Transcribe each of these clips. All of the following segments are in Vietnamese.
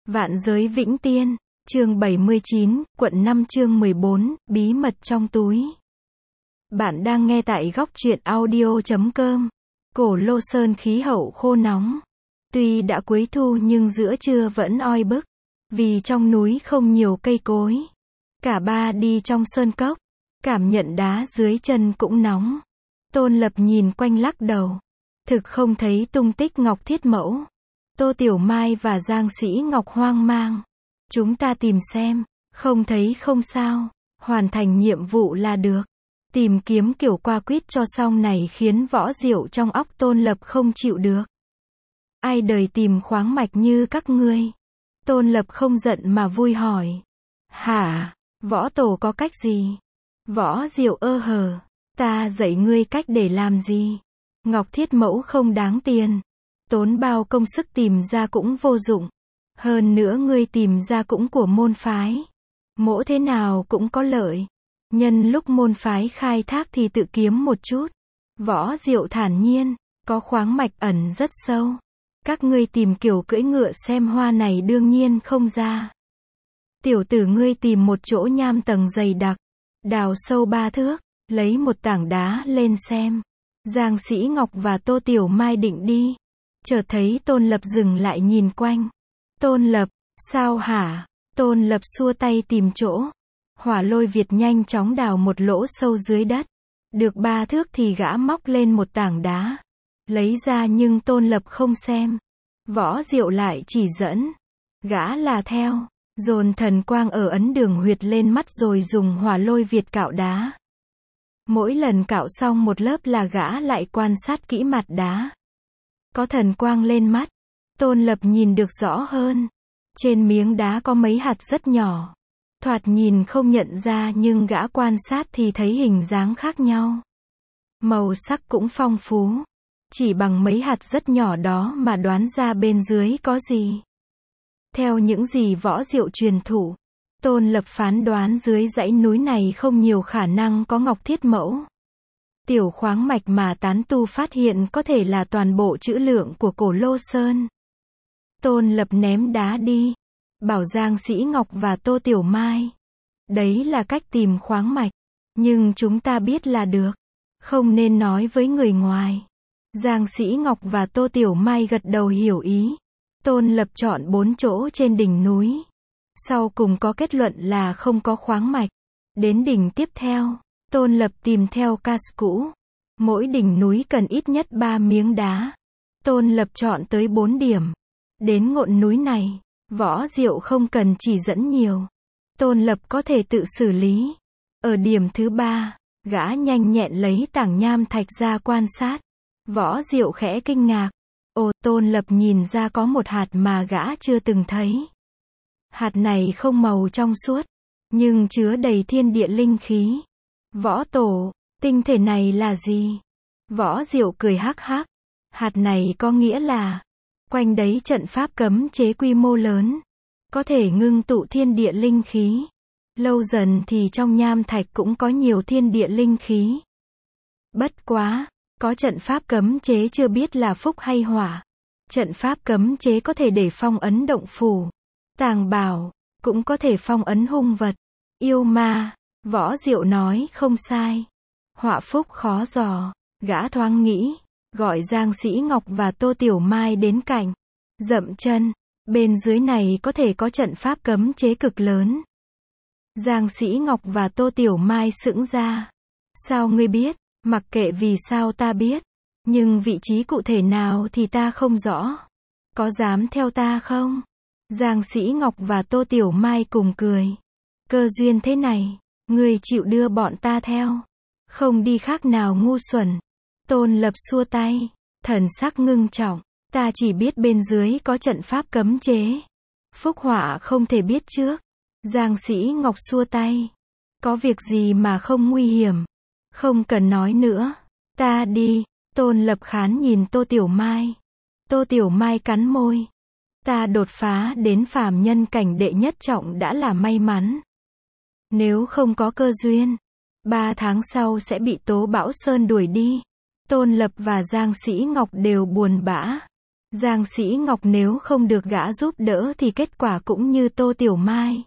Vạn giới vĩnh tiên, chương 79, quận 5 chương 14, bí mật trong túi. Bạn đang nghe tại góc truyện audio.com. Cổ Lô Sơn khí hậu khô nóng. Tuy đã cuối thu nhưng giữa trưa vẫn oi bức. Vì trong núi không nhiều cây cối. Cả ba đi trong sơn cốc. Cảm nhận đá dưới chân cũng nóng. Tôn Lập nhìn quanh lắc đầu. Thực không thấy tung tích Ngọc Thiết Mẫu. Tô Tiểu Mai và Giang Sĩ Ngọc hoang mang. Chúng ta tìm xem. Không thấy không sao. Hoàn thành nhiệm vụ là được. Tìm kiếm kiểu qua quýt cho xong này khiến võ diệu trong óc Tôn Lập không chịu được. Ai đời tìm khoáng mạch như các ngươi? Tôn Lập không giận mà vui hỏi. Hả? Võ tổ có cách gì? Võ diệu ơ hờ. Ta dạy ngươi cách để làm gì? Ngọc Thiết Mẫu không đáng tiền. Tốn bao công sức tìm ra cũng vô dụng. Hơn nữa ngươi tìm ra cũng của môn phái. Mỗ thế nào cũng có lợi. Nhân lúc môn phái khai thác thì tự kiếm một chút. Võ diệu thản nhiên, có khoáng mạch ẩn rất sâu. Các ngươi tìm kiểu cưỡi ngựa xem hoa này đương nhiên không ra. Tiểu tử ngươi tìm một chỗ nham tầng dày đặc. Đào sâu 3 thước, lấy một tảng đá lên xem. Giang Sĩ Ngọc và Tô Tiểu Mai định đi. Chợt thấy Tôn Lập dừng lại nhìn quanh. Tôn Lập, sao hả? Tôn Lập xua tay tìm chỗ. Hỏa Lôi Việt nhanh chóng đào một lỗ sâu dưới đất. Được 3 thước thì gã móc lên một tảng đá. Lấy ra nhưng Tôn Lập không xem. Võ diệu lại chỉ dẫn. Gã là theo. Dồn thần quang ở ấn đường huyệt lên mắt rồi dùng Hỏa Lôi Việt cạo đá. Mỗi lần cạo xong một lớp là gã lại quan sát kỹ mặt đá. Có thần quang lên mắt. Tôn Lập nhìn được rõ hơn. Trên miếng đá có mấy hạt rất nhỏ. Thoạt nhìn không nhận ra nhưng gã quan sát thì thấy hình dáng khác nhau. Màu sắc cũng phong phú. Chỉ bằng mấy hạt rất nhỏ đó mà đoán ra bên dưới có gì. Theo những gì võ diệu truyền thụ, Tôn Lập phán đoán dưới dãy núi này không nhiều khả năng có Ngọc Thiết Mẫu. Tiểu khoáng mạch mà tán tu phát hiện có thể là toàn bộ trữ lượng của Cổ Lô Sơn. Tôn Lập ném đá đi. Bảo Giang Sĩ Ngọc và Tô Tiểu Mai. Đấy là cách tìm khoáng mạch. Nhưng chúng ta biết là được. Không nên nói với người ngoài. Giang Sĩ Ngọc và Tô Tiểu Mai gật đầu hiểu ý. Tôn Lập chọn 4 chỗ trên đỉnh núi. Sau cùng có kết luận là không có khoáng mạch. Đến đỉnh tiếp theo, Tôn Lập tìm theo cas cũ. Mỗi đỉnh núi cần ít nhất 3 miếng đá. Tôn Lập chọn tới 4 điểm. Đến ngọn núi này, võ diệu không cần chỉ dẫn nhiều. Tôn Lập có thể tự xử lý. Ở điểm thứ 3, gã nhanh nhẹn lấy tảng nham thạch ra quan sát. Võ diệu khẽ kinh ngạc. Ồ, Tôn Lập nhìn ra có một hạt mà gã chưa từng thấy. Hạt này không màu trong suốt, nhưng chứa đầy thiên địa linh khí. Võ tổ, tinh thể này là gì? Võ diệu cười hắc hắc. Hạt này có nghĩa là quanh đấy trận pháp cấm chế quy mô lớn. Có thể ngưng tụ thiên địa linh khí. Lâu dần thì trong nham thạch cũng có nhiều thiên địa linh khí. Bất quá, có trận pháp cấm chế chưa biết là phúc hay hỏa. Trận pháp cấm chế có thể để phong ấn động phủ, tàng bảo, cũng có thể phong ấn hung vật, yêu ma. Võ diệu nói không sai. Họa phúc khó dò. Gã thoáng nghĩ, gọi Giang Sĩ Ngọc và Tô Tiểu Mai đến cạnh. Dậm chân. Bên dưới này có thể có trận pháp cấm chế cực lớn. Giang Sĩ Ngọc và Tô Tiểu Mai sững ra. Sao ngươi biết? Mặc kệ vì sao ta biết. Nhưng vị trí cụ thể nào thì ta không rõ. Có dám theo ta không? Giang Sĩ Ngọc và Tô Tiểu Mai cùng cười. Cơ duyên thế này, ngươi chịu đưa bọn ta theo. Không đi khác nào ngu xuẩn. Tôn Lập xua tay. Thần sắc ngưng trọng. Ta chỉ biết bên dưới có trận pháp cấm chế. Phúc họa không thể biết trước. Giang Sĩ Ngọc xua tay. Có việc gì mà không nguy hiểm. Không cần nói nữa. Ta đi. Tôn Lập khán nhìn Tô Tiểu Mai. Tô Tiểu Mai cắn môi. Ta đột phá đến phàm nhân cảnh đệ nhất trọng đã là may mắn. Nếu không có cơ duyên, 3 tháng sau sẽ bị Tố Bão Sơn đuổi đi. Tôn Lập và Giang Sĩ Ngọc đều buồn bã. Giang Sĩ Ngọc nếu không được gã giúp đỡ thì kết quả cũng như Tô Tiểu Mai.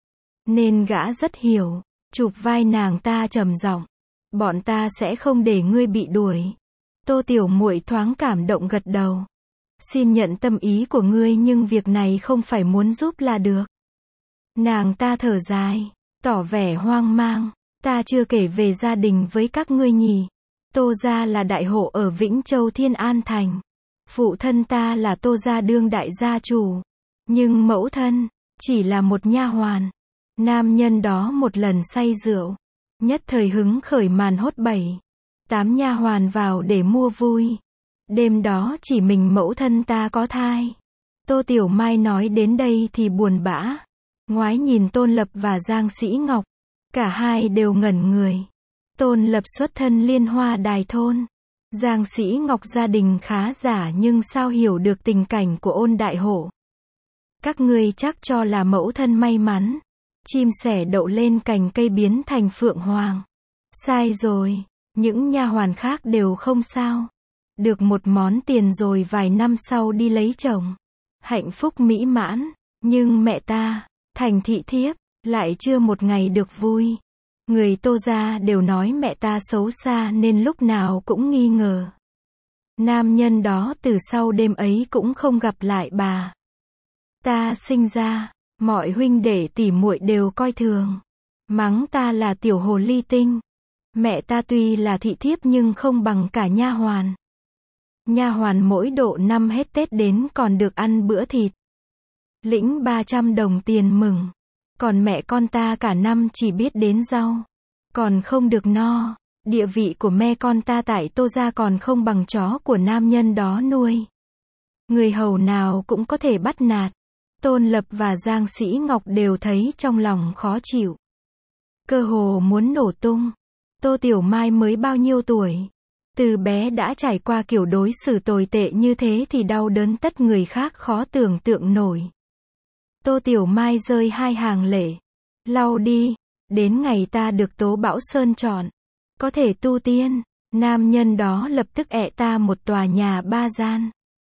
Nên gã rất hiểu, chụp vai nàng ta trầm giọng, bọn ta sẽ không để ngươi bị đuổi. Tô Tiểu Muội thoáng cảm động gật đầu. Xin nhận tâm ý của ngươi nhưng việc này không phải muốn giúp là được. Nàng ta thở dài, tỏ vẻ hoang mang, ta chưa kể về gia đình với các ngươi nhỉ. Tô gia là đại hộ ở Vĩnh Châu Thiên An Thành. Phụ thân ta là Tô gia đương đại gia chủ. Nhưng mẫu thân, chỉ là một nha hoàn. Nam nhân đó một lần say rượu, nhất thời hứng khởi màn hốt 7-8 nha hoàn vào để mua vui. Đêm đó chỉ mình mẫu thân ta có thai. Tô Tiểu Mai nói đến đây thì buồn bã. Ngoái nhìn Tôn Lập và Giang Sĩ Ngọc. Cả hai đều ngẩn người. Tôn Lập xuất thân Liên Hoa Đài thôn. Giang Sĩ Ngọc gia đình khá giả nhưng sao hiểu được tình cảnh của Ôn đại hộ. Các ngươi chắc cho là mẫu thân may mắn. Chim sẻ đậu lên cành cây biến thành phượng hoàng. Sai rồi, những nha hoàn khác đều không sao. Được một món tiền rồi vài năm sau đi lấy chồng. Hạnh phúc mỹ mãn, nhưng mẹ ta, thành thị thiếp, lại chưa một ngày được vui. Người Tô gia đều nói mẹ ta xấu xa nên lúc nào cũng nghi ngờ. Nam nhân đó từ sau đêm ấy cũng không gặp lại bà. Ta sinh ra, mọi huynh đệ tỷ muội đều coi thường. Mắng ta là tiểu hồ ly tinh. Mẹ ta tuy là thị thiếp nhưng không bằng cả nha hoàn. Nha hoàn mỗi độ năm hết Tết đến còn được ăn bữa thịt. Lĩnh 300 đồng tiền mừng. Còn mẹ con ta cả năm chỉ biết đến rau. Còn không được no. Địa vị của mẹ con ta tại Tô gia còn không bằng chó của nam nhân đó nuôi. Người hầu nào cũng có thể bắt nạt. Tôn Lập và Giang Sĩ Ngọc đều thấy trong lòng khó chịu. Cơ hồ muốn nổ tung. Tô Tiểu Mai mới bao nhiêu tuổi? Từ bé đã trải qua kiểu đối xử tồi tệ như thế thì đau đớn tất người khác khó tưởng tượng nổi. Tô Tiểu Mai rơi hai hàng lệ. Lau đi. Đến ngày ta được Tố Bảo Sơn chọn. Có thể tu tiên. Nam nhân đó lập tức ẹ ta một tòa nhà 3 gian.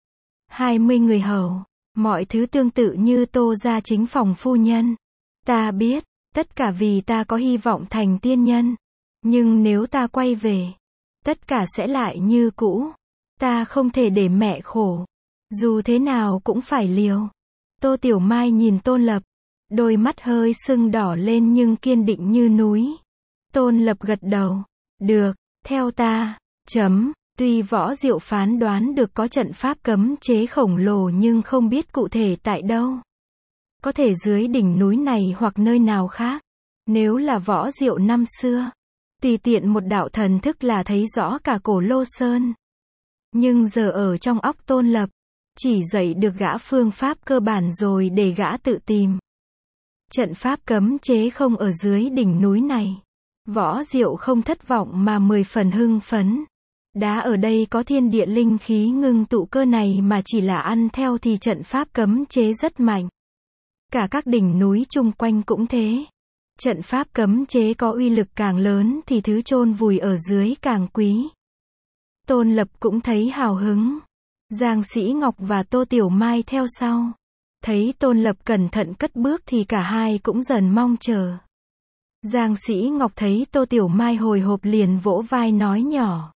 20 người hầu. Mọi thứ tương tự như Tô gia chính phòng phu nhân. Ta biết, tất cả vì ta có hy vọng thành tiên nhân. Nhưng nếu ta quay về, tất cả sẽ lại như cũ. Ta không thể để mẹ khổ. Dù thế nào cũng phải liều. Tô Tiểu Mai nhìn Tôn Lập. Đôi mắt hơi sưng đỏ lên nhưng kiên định như núi. Tôn Lập gật đầu. Được, theo ta. Tuy Võ Diệu phán đoán được có trận pháp cấm chế khổng lồ nhưng không biết cụ thể tại đâu. Có thể dưới đỉnh núi này hoặc nơi nào khác. Nếu là Võ Diệu năm xưa, tùy tiện một đạo thần thức là thấy rõ cả Cổ Lô Sơn. Nhưng giờ ở trong óc Tôn Lập, chỉ dạy được gã phương pháp cơ bản rồi để gã tự tìm. Trận pháp cấm chế không ở dưới đỉnh núi này. Võ Diệu không thất vọng mà 10 phần hưng phấn. Đá ở đây có thiên địa linh khí ngưng tụ cơ này mà chỉ là ăn theo thì trận pháp cấm chế rất mạnh. Cả các đỉnh núi chung quanh cũng thế. Trận pháp cấm chế có uy lực càng lớn thì thứ chôn vùi ở dưới càng quý. Tôn Lập cũng thấy hào hứng. Giang Sĩ Ngọc và Tô Tiểu Mai theo sau. Thấy Tôn Lập cẩn thận cất bước thì cả hai cũng dần mong chờ. Giang Sĩ Ngọc thấy Tô Tiểu Mai hồi hộp liền vỗ vai nói nhỏ.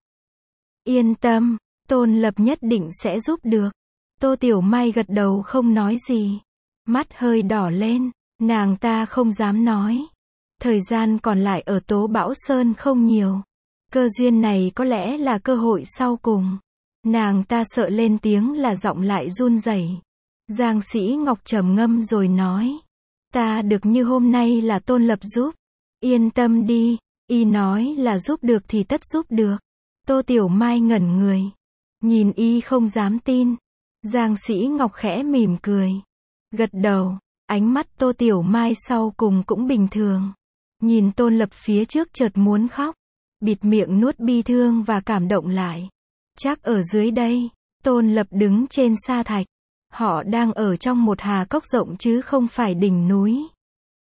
Yên tâm, Tôn Lập nhất định sẽ giúp được. Tô Tiểu Mai gật đầu không nói gì. Mắt hơi đỏ lên, nàng ta không dám nói. Thời gian còn lại ở Tố Bảo Sơn không nhiều. Cơ duyên này có lẽ là cơ hội sau cùng. Nàng ta sợ lên tiếng là giọng lại run rẩy. Giang Sĩ Ngọc trầm ngâm rồi nói. Ta được như hôm nay là Tôn Lập giúp. Yên tâm đi, y nói là giúp được thì tất giúp được. Tô Tiểu Mai ngẩn người. Nhìn y không dám tin. Giang Sĩ Ngọc khẽ mỉm cười. Gật đầu, ánh mắt Tô Tiểu Mai sau cùng cũng bình thường. Nhìn Tôn Lập phía trước chợt muốn khóc. Bịt miệng nuốt bi thương và cảm động lại. Chắc ở dưới đây, Tôn Lập đứng trên sa thạch. Họ đang ở trong một hà cốc rộng chứ không phải đỉnh núi.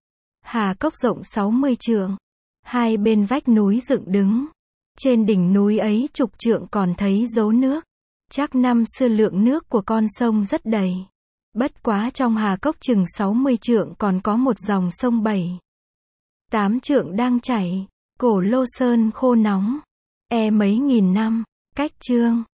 Hà cốc rộng 60 trượng. Hai bên vách núi dựng đứng. Trên đỉnh núi ấy chục trượng còn thấy dấu nước. Chắc năm xưa lượng nước của con sông rất đầy. Bất quá trong Hà Cốc chừng 60 trượng còn có một dòng sông 7-8 trượng đang chảy. Cổ Lô Sơn khô nóng. Mấy nghìn năm. Cách chương